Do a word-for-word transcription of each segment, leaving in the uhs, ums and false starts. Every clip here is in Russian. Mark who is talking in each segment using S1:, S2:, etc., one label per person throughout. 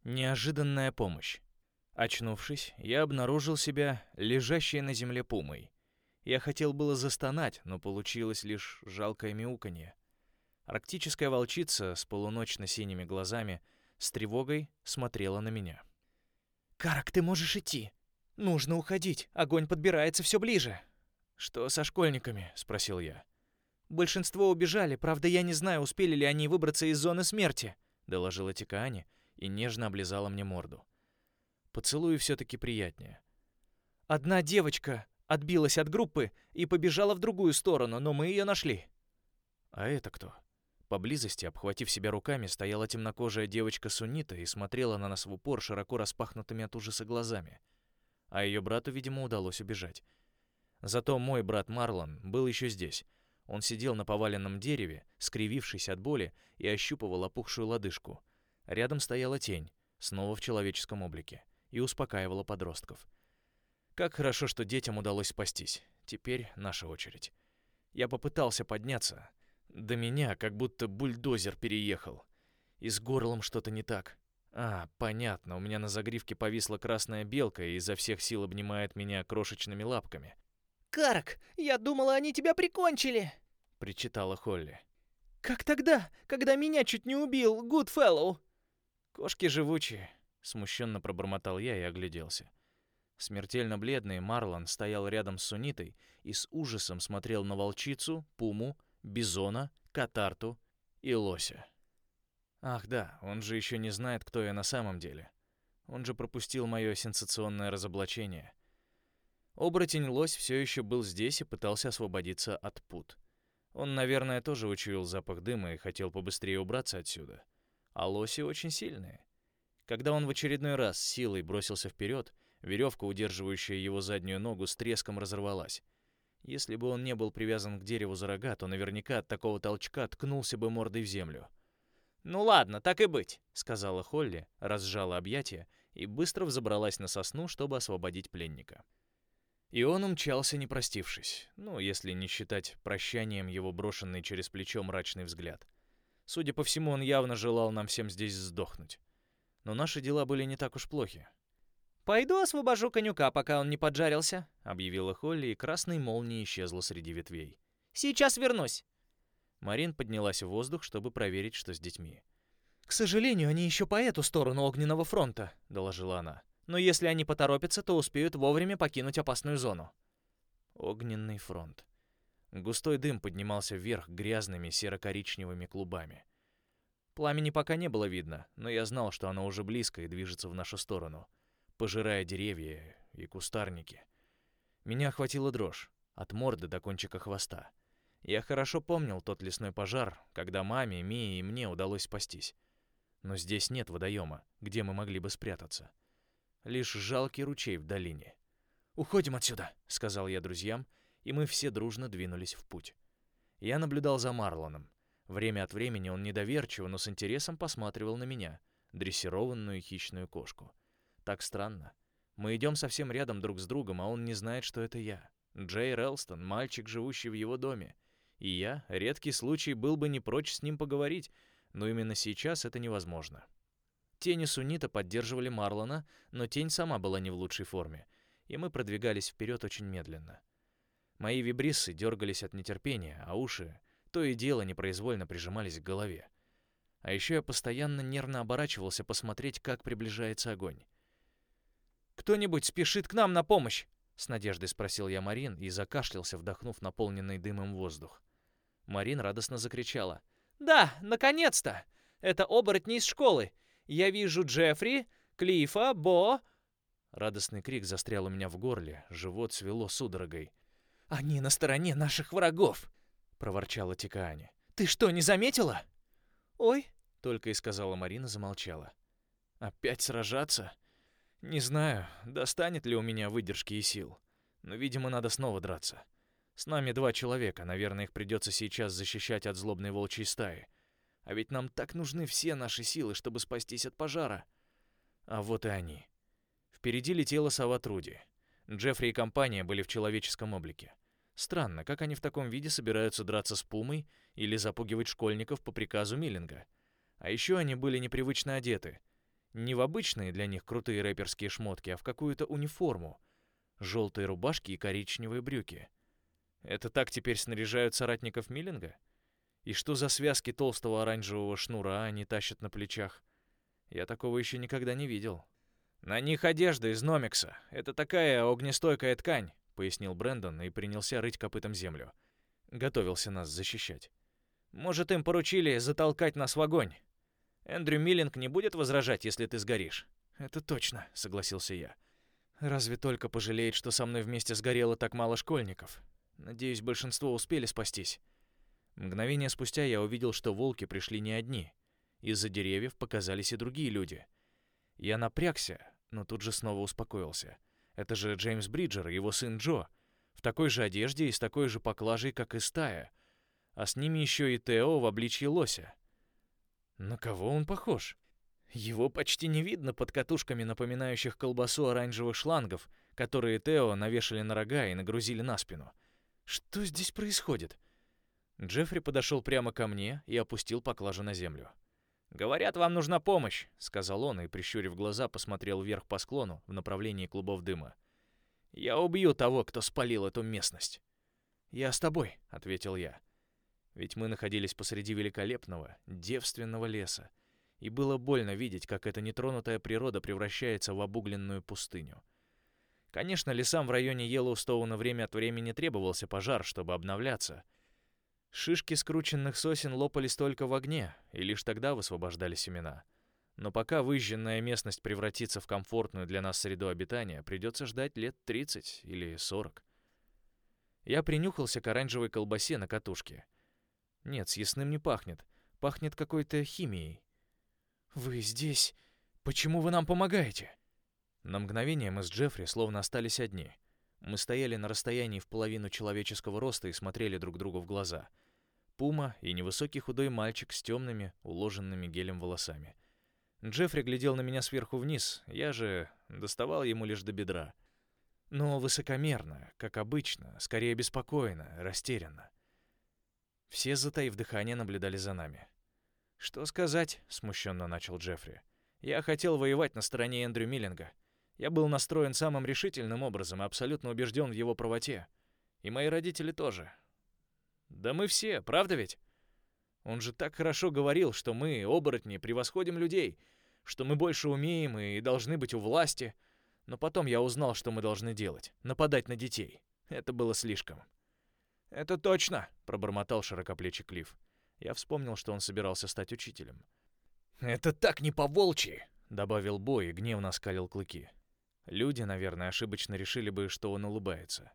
S1: Неожиданная помощь. Очнувшись, я обнаружил себя лежащей на земле пумой. Я хотел было застонать, но получилось лишь жалкое мяуканье. Арктическая волчица с полуночно-синими глазами с тревогой смотрела на меня. «Карак, ты можешь идти. Нужно уходить, огонь подбирается все ближе». «Что со школьниками?» — спросил я. «Большинство убежали, правда, я не знаю, успели ли они выбраться из зоны смерти», — доложила Тикаани и нежно облизала мне морду. Поцелуи все-таки приятнее. «Одна девочка отбилась от группы и побежала в другую сторону, но мы ее нашли». «А это кто?» Поблизости, обхватив себя руками, стояла темнокожая девочка-суннита и смотрела на нас в упор широко распахнутыми от ужаса глазами. А ее брату, видимо, удалось убежать. Зато мой брат Марлон был еще здесь. Он сидел на поваленном дереве, скривившись от боли, и ощупывал опухшую лодыжку. Рядом стояла тень, снова в человеческом облике, и успокаивала подростков. Как хорошо, что детям удалось спастись. Теперь наша очередь. Я попытался подняться. До меня как будто бульдозер переехал. И с горлом что-то не так. А, понятно, у меня на загривке повисла красная белка и изо всех сил обнимает меня крошечными лапками.
S2: «Карак, я думала, они тебя прикончили!»
S1: — причитала Холли.
S2: «Как тогда, когда меня чуть не убил Гудфеллоу?»
S1: «Кошки живучие», — смущенно пробормотал я и огляделся. Смертельно бледный Марлон стоял рядом с Суннитой и с ужасом смотрел на волчицу, пуму, бизона, катарту и лося. Ах да, он же еще не знает, кто я на самом деле. Он же пропустил мое сенсационное разоблачение. Оборотень-лось все еще был здесь и пытался освободиться от пут. Он, наверное, тоже учуял запах дыма и хотел побыстрее убраться отсюда. А лоси очень сильные. Когда он в очередной раз с силой бросился вперед, веревка, удерживающая его заднюю ногу, с треском разорвалась. Если бы он не был привязан к дереву за рога, то наверняка от такого толчка ткнулся бы мордой в землю.
S2: «Ну ладно, так и быть»,
S1: — сказала Холли, разжала объятия и быстро взобралась на сосну, чтобы освободить пленника. И он умчался, не простившись, ну, если не считать прощанием его брошенный через плечо мрачный взгляд. Судя по всему, он явно желал нам всем здесь сдохнуть. Но наши дела были не так уж плохи.
S2: «Пойду освобожу конюка, пока он не поджарился»,
S1: — объявила Холли, и красной молнией исчезла среди ветвей.
S2: «Сейчас вернусь».
S1: Марин поднялась в воздух, чтобы проверить, что с детьми.
S2: «К сожалению, они еще по эту сторону огненного фронта», — доложила она. «Но если они поторопятся, то успеют вовремя покинуть опасную зону».
S1: Огненный фронт. Густой дым поднимался вверх грязными серо-коричневыми клубами. Пламени пока не было видно, но я знал, что оно уже близко и движется в нашу сторону, пожирая деревья и кустарники. Меня охватила дрожь, от морды до кончика хвоста. Я хорошо помнил тот лесной пожар, когда маме, Мии и мне удалось спастись. Но здесь нет водоема, где мы могли бы спрятаться. Лишь жалкий ручей в долине. «Уходим отсюда», — сказал я друзьям, и мы все дружно двинулись в путь. Я наблюдал за Марлоном. Время от времени он недоверчиво, но с интересом посматривал на меня, дрессированную хищную кошку. Так странно. Мы идем совсем рядом друг с другом, а он не знает, что это я. Джей Релстон, мальчик, живущий в его доме. И я, редкий случай, был бы не прочь с ним поговорить, но именно сейчас это невозможно. Тени Суннита поддерживали Марлона, но тень сама была не в лучшей форме, и мы продвигались вперед очень медленно. Мои вибриссы дергались от нетерпения, а уши то и дело непроизвольно прижимались к голове. А еще я постоянно нервно оборачивался посмотреть, как приближается огонь.
S2: «Кто-нибудь спешит к нам на помощь?»
S1: — с надеждой спросил я Марин и закашлялся, вдохнув наполненный дымом воздух. Марин радостно закричала.
S2: «Да, наконец-то! Это оборотни из школы! Я вижу Джеффри, Клифа, Бо...»
S1: Радостный крик застрял у меня в горле, живот свело судорогой.
S2: «Они на стороне наших врагов!» — проворчала Тикаани. «Ты что, не заметила?» «Ой!» — только и сказала Марина, замолчала.
S1: «Опять сражаться? Не знаю, достанет ли у меня выдержки и сил. Но, видимо, надо снова драться. С нами два человека, наверное, их придется сейчас защищать от злобной волчьей стаи. А ведь нам так нужны все наши силы, чтобы спастись от пожара. А вот и они. Впереди летела сова Труди. Джеффри и компания были в человеческом облике. Странно, как они в таком виде собираются драться с пумой или запугивать школьников по приказу Миллинга. А еще они были непривычно одеты. Не в обычные для них крутые рэперские шмотки, а в какую-то униформу. Желтые рубашки и коричневые брюки. Это так теперь снаряжают соратников Миллинга? И что за связки толстого оранжевого шнура они тащат на плечах? Я такого еще никогда не видел. «На них одежда из Номикса. Это такая огнестойкая ткань», — пояснил Брэндон и принялся рыть копытом землю. Готовился нас защищать. «Может, им поручили затолкать нас в огонь? Эндрю Миллинг не будет возражать, если ты сгоришь?» «Это точно», — согласился я. «Разве только пожалеет, что со мной вместе сгорело так мало школьников. Надеюсь, большинство успели спастись». Мгновение спустя я увидел, что волки пришли не одни. Из-за деревьев показались и другие люди. Я напрягся, но тут же снова успокоился. Это же Джеймс Бриджер и его сын Джо. В такой же одежде и с такой же поклажей, как и стая. А с ними еще и Тео в обличье лося. На кого он похож? Его почти не видно под катушками, напоминающих колбасу оранжевых шлангов, которые Тео навешали на рога и нагрузили на спину. Что здесь происходит? Джеффри подошел прямо ко мне и опустил поклажу на землю. «Говорят, вам нужна помощь», — сказал он и, прищурив глаза, посмотрел вверх по склону в направлении клубов дыма. «Я убью того, кто спалил эту местность». «Я с тобой», — ответил я. Ведь мы находились посреди великолепного, девственного леса, и было больно видеть, как эта нетронутая природа превращается в обугленную пустыню. Конечно, лесам в районе Йеллоустоуна время от времени требовался пожар, чтобы обновляться. Шишки скрученных сосен лопались только в огне, и лишь тогда высвобождали семена. Но пока выжженная местность превратится в комфортную для нас среду обитания, придется ждать лет тридцать или сорок. Я принюхался к оранжевой колбасе на катушке. Нет, съестным не пахнет. Пахнет какой-то химией. «Вы здесь? Почему вы нам помогаете?» На мгновение мы с Джеффри словно остались одни. Мы стояли на расстоянии в половину человеческого роста и смотрели друг другу в глаза. Пума и невысокий худой мальчик с темными, уложенными гелем волосами. Джеффри глядел на меня сверху вниз, я же доставал ему лишь до бедра. Но высокомерно, как обычно, скорее беспокойно, растерянно. Все, затаив дыхание, наблюдали за нами. «Что сказать?» — смущенно начал Джеффри. «Я хотел воевать на стороне Эндрю Миллинга. Я был настроен самым решительным образом и абсолютно убежден в его правоте. И мои родители тоже. Да мы все, правда ведь? Он же так хорошо говорил, что мы, оборотни, превосходим людей, что мы больше умеем и должны быть у власти. Но потом я узнал, что мы должны делать — нападать на детей. Это было слишком». «Это точно», — пробормотал широкоплечий Клифф. Я вспомнил, что он собирался стать учителем. «Это так не по-волчьи», — добавил Бо и гневно оскалил клыки. Люди, наверное, ошибочно решили бы, что он улыбается.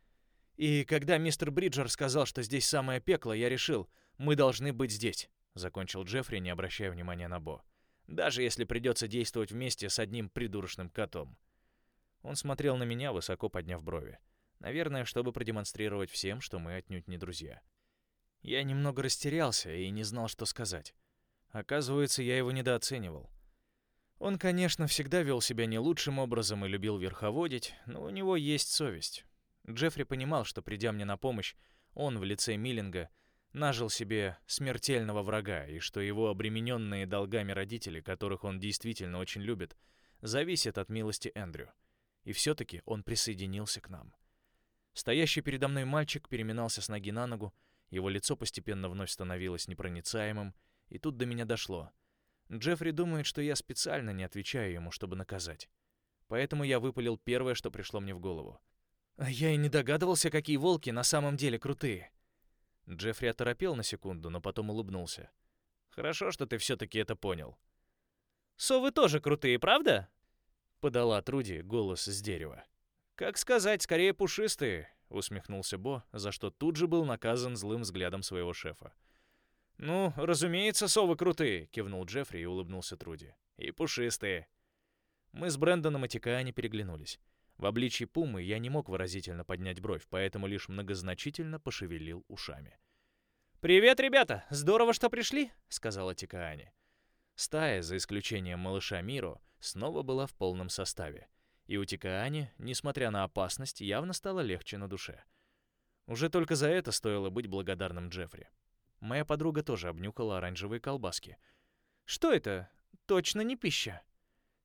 S1: «И когда мистер Бриджер сказал, что здесь самое пекло, я решил, мы должны быть здесь», — закончил Джеффри, не обращая внимания на Бо. «Даже если придется действовать вместе с одним придурочным котом». Он смотрел на меня, высоко подняв брови. Наверное, чтобы продемонстрировать всем, что мы отнюдь не друзья. Я немного растерялся и не знал, что сказать. Оказывается, я его недооценивал. Он, конечно, всегда вел себя не лучшим образом и любил верховодить, но у него есть совесть. Джеффри понимал, что, придя мне на помощь, он в лице Миллинга нажил себе смертельного врага, и что его обремененные долгами родители, которых он действительно очень любит, зависят от милости Эндрю. И все-таки он присоединился к нам. Стоящий передо мной мальчик переминался с ноги на ногу, его лицо постепенно вновь становилось непроницаемым, и тут до меня дошло. Джеффри думает, что я специально не отвечаю ему, чтобы наказать. Поэтому я выпалил первое, что пришло мне в голову. А я и не догадывался, какие волки на самом деле крутые. Джеффри оторопел на секунду, но потом улыбнулся. «Хорошо, что ты все-таки это понял». «Совы тоже крутые, правда?» — подала Труди голос с дерева. «Как сказать, скорее пушистые», — усмехнулся Бо, за что тут же был наказан злым взглядом своего шефа. «Ну, разумеется, совы крутые», — кивнул Джеффри и улыбнулся Труди. «И пушистые». Мы с Брэндоном и Тикаани переглянулись. В обличье пумы я не мог выразительно поднять бровь, поэтому лишь многозначительно пошевелил ушами. «Привет, ребята! Здорово, что пришли!» — сказала Тикаани. Стая, за исключением малыша Миро, снова была в полном составе. И у Тикаани, несмотря на опасность, явно стало легче на душе. Уже только за это стоило быть благодарным Джеффри. Моя подруга тоже обнюхала оранжевые колбаски. «Что это? Точно не пища!»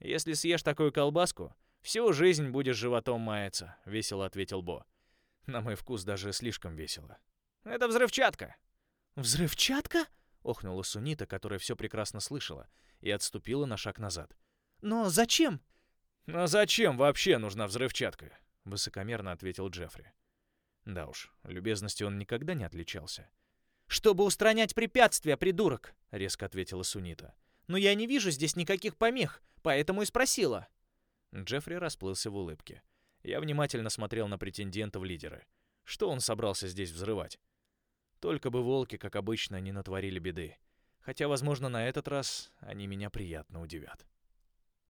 S1: Если съешь такую колбаску, всю жизнь будешь животом маяться», — весело ответил Бо. На мой вкус даже слишком весело. «Это взрывчатка».
S2: «Взрывчатка?» —
S1: охнула Сунита, которая все прекрасно слышала, и отступила на шаг назад.
S2: «Но зачем?»
S1: «А зачем вообще нужна взрывчатка?» — высокомерно ответил Джеффри. Да уж, любезностью он никогда не отличался.
S2: «Чтобы устранять препятствия, придурок», — резко ответила Сунита. «Но я не вижу здесь никаких помех, поэтому и спросила».
S1: Джеффри расплылся в улыбке. Я внимательно смотрел на претендента в лидеры. Что он собрался здесь взрывать? Только бы волки, как обычно, не натворили беды. Хотя, возможно, на этот раз они меня приятно удивят.